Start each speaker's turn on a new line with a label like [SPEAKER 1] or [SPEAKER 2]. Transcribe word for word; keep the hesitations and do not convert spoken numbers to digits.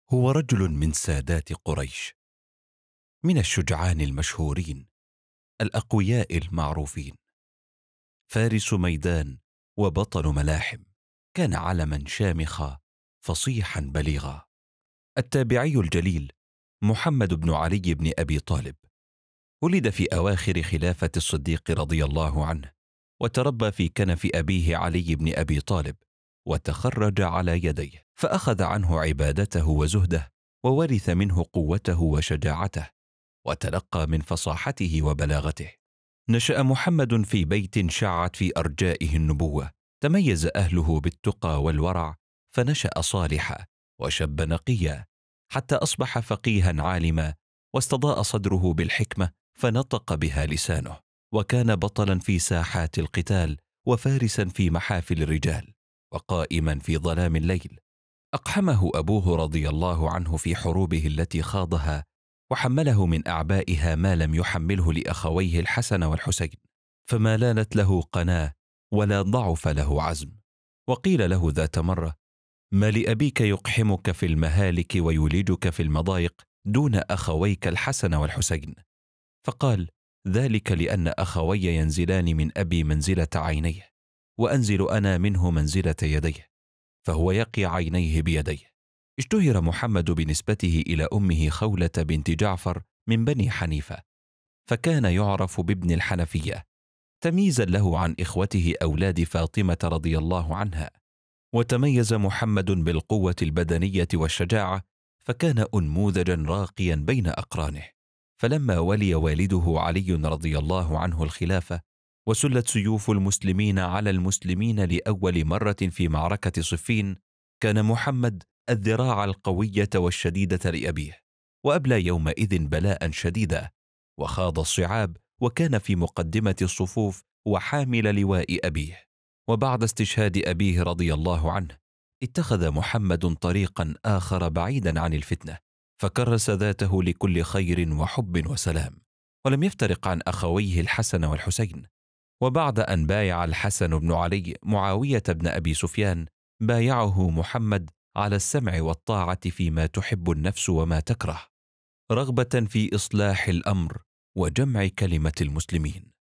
[SPEAKER 1] هو رجل من سادات قريش، من الشجعان المشهورين الأقوياء المعروفين، فارس ميدان وبطل ملاحم، كان علما شامخا فصيحا بليغا. التابعي الجليل محمد بن علي بن أبي طالب ولد في أواخر خلافة الصديق رضي الله عنه، وتربى في كنف أبيه علي بن أبي طالب، وتخرج على يديه، فأخذ عنه عبادته وزهده، وورث منه قوته وشجاعته، وتلقى من فصاحته وبلاغته. نشأ محمد في بيت شعت في أرجائه النبوة، تميز أهله بالتقى والورع، فنشأ صالحا وشب نقيا، حتى أصبح فقيها عالما، واستضاء صدره بالحكمة فنطق بها لسانه، وكان بطلا في ساحات القتال، وفارسا في محافل الرجال، وقائما في ظلام الليل. أقحمه أبوه رضي الله عنه في حروبه التي خاضها، وحمله من أعبائها ما لم يحمله لأخويه الحسن والحسين، فما لانت له قناة ولا ضعف له عزم. وقيل له ذات مرة: ما لأبيك يقحمك في المهالك ويولجك في المضايق دون أخويك الحسن والحسين؟ فقال: ذلك لأن أخوي ينزلان من أبي منزلة عينيه، وأنزل أنا منه منزلة يديه، فهو يقي عينيه بيديه. اشتهر محمد بنسبته إلى أمه خولة بنت جعفر من بني حنيفة، فكان يعرف بابن الحنفية، تمييزا له عن إخوته أولاد فاطمة رضي الله عنها. وتميز محمد بالقوة البدنية والشجاعة، فكان أنموذجا راقيا بين أقرانه. فلما ولي والده علي رضي الله عنه الخلافة، وسلت سيوف المسلمين على المسلمين لأول مرة في معركة صفين، كان محمد الذراع القوية والشديدة لأبيه، وأبلى يومئذ بلاء شديدا، وخاض الصعاب، وكان في مقدمة الصفوف وحامل لواء أبيه. وبعد استشهاد أبيه رضي الله عنه، اتخذ محمد طريقا آخر بعيدا عن الفتنة، فكرس ذاته لكل خير وحب وسلام، ولم يفترق عن أخويه الحسن والحسين. وبعد أن بايع الحسن بن علي معاوية بن أبي سفيان، بايعه محمد على السمع والطاعة فيما تحب النفس وما تكره، رغبة في إصلاح الأمر وجمع كلمة المسلمين.